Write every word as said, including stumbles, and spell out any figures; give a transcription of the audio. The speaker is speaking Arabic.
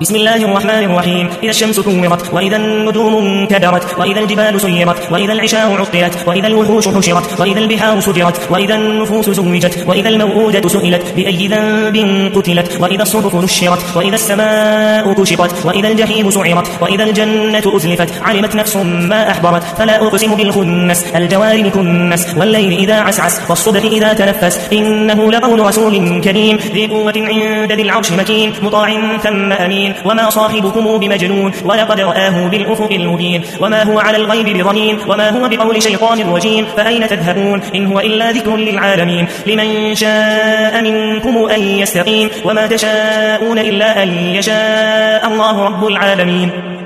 بسم الله الرحمن الرحيم. إذا الشمس كورت، وإذا النجوم انكدرت، وإذا الجبال سيرت، وإذا العشار عطلت، وإذا الوحوش حشرت، وإذا البحار سجرت، وإذا النفوس زوجت، وإذا الموءودة سئلت بأي ذنب قتلت، وإذا الصحف نشرت، وإذا السماء كشطت، وإذا الجحيم سعرت، وإذا الجنة أزلفت. علمت نفس ما أحضرت. فلا أقسم بالخنس الجوار الكنس، والليل إذا عسعس، والصبح إذا تنفس. إنه لقول رسول كريم ذي قوة عند ذي العرش مكين، مطاع ثم أمين. وما صاحبكم بمجنون، ولقد رآه بالأفق المبين. وما هو على الغيب بضنين، وما هو بقول شيطان رجيم. فأين تذهبون؟ إن هو إلا ذكر للعالمين. لمن شاء منكم أن يستقيم، وما تشاءون إلا أن يشاء الله رب العالمين.